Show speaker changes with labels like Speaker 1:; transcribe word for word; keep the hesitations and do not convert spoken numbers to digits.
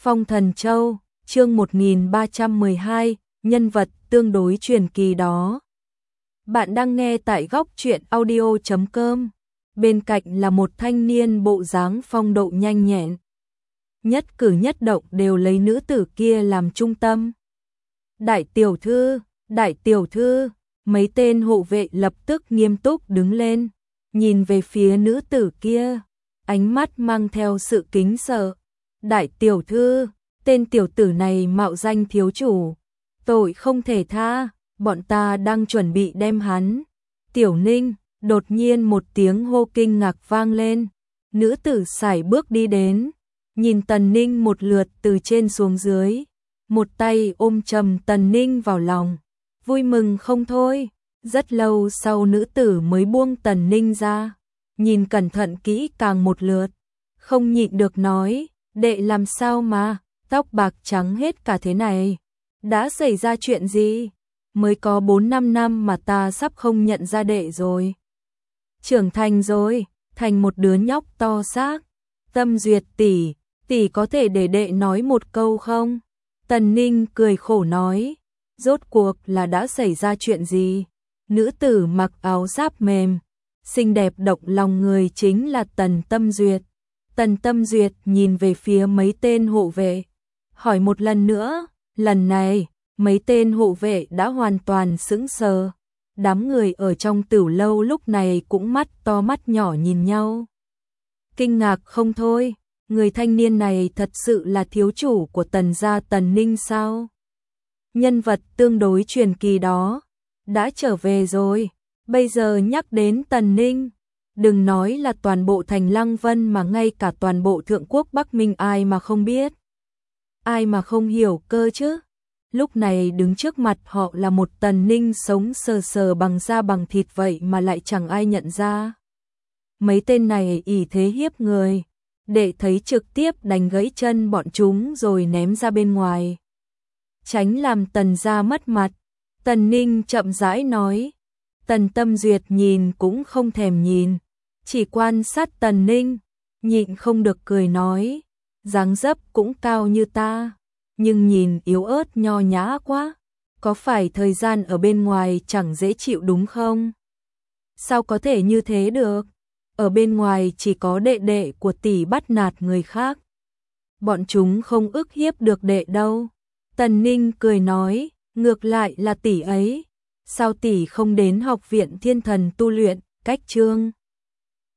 Speaker 1: Phong Thần Châu, chương một nghìn ba trăm mười hai, nhân vật tương đối truyền kỳ đó. Bạn đang nghe tại góc truyện audio chấm com. Bên cạnh là một thanh niên bộ dáng phong độ nhanh nhẹn. Nhất cử nhất động đều lấy nữ tử kia làm trung tâm. Đại tiểu thư, đại tiểu thư, mấy tên hộ vệ lập tức nghiêm túc đứng lên, nhìn về phía nữ tử kia, ánh mắt mang theo sự kính sợ. Đại tiểu thư, tên tiểu tử này mạo danh thiếu chủ, tội không thể tha, bọn ta đang chuẩn bị đem hắn. Tiểu Ninh, đột nhiên một tiếng hô kinh ngạc vang lên, nữ tử sải bước đi đến, nhìn Tần Ninh một lượt từ trên xuống dưới, một tay ôm chầm Tần Ninh vào lòng, vui mừng không thôi. Rất lâu sau nữ tử mới buông Tần Ninh ra, nhìn cẩn thận kỹ càng một lượt, không nhịn được nói, đệ làm sao mà, tóc bạc trắng hết cả thế này, đã xảy ra chuyện gì? Mới có bốn năm năm mà ta sắp không nhận ra đệ rồi. Trưởng thành rồi, thành một đứa nhóc to xác. Tâm Duyệt tỷ, tỷ có thể để đệ nói một câu không? Tần Ninh cười khổ nói, rốt cuộc là đã xảy ra chuyện gì? Nữ tử mặc áo giáp mềm, xinh đẹp động lòng người chính là Tần Tâm Duyệt. Tần Tâm Duyệt nhìn về phía mấy tên hộ vệ, hỏi một lần nữa, lần này, mấy tên hộ vệ đã hoàn toàn sững sờ. Đám người ở trong tửu lâu lúc này cũng mắt to mắt nhỏ nhìn nhau. Kinh ngạc không thôi, người thanh niên này thật sự là thiếu chủ của Tần gia Tần Ninh sao? Nhân vật tương đối truyền kỳ đó, đã trở về rồi, bây giờ nhắc đến Tần Ninh. Đừng nói là toàn bộ thành Lăng Vân mà ngay cả toàn bộ thượng quốc Bắc Minh ai mà không biết. Ai mà không hiểu cơ chứ. Lúc này đứng trước mặt họ là một Tần Ninh sống sờ sờ bằng da bằng thịt vậy mà lại chẳng ai nhận ra. Mấy tên này ỷ thế hiếp người, để thấy trực tiếp đánh gãy chân bọn chúng rồi ném ra bên ngoài. Tránh làm Tần gia mất mặt, Tần Ninh chậm rãi nói. Tần Tâm Duyệt nhìn cũng không thèm nhìn, chỉ quan sát Tần Ninh, nhịn không được cười nói, dáng dấp cũng cao như ta, nhưng nhìn yếu ớt nho nhã quá, có phải thời gian ở bên ngoài chẳng dễ chịu đúng không? Sao có thể như thế được? Ở bên ngoài chỉ có đệ đệ của tỷ bắt nạt người khác. Bọn chúng không ức hiếp được đệ đâu. Tần Ninh cười nói, ngược lại là tỷ ấy. Sao tỷ không đến học viện thiên thần tu luyện, cách chương?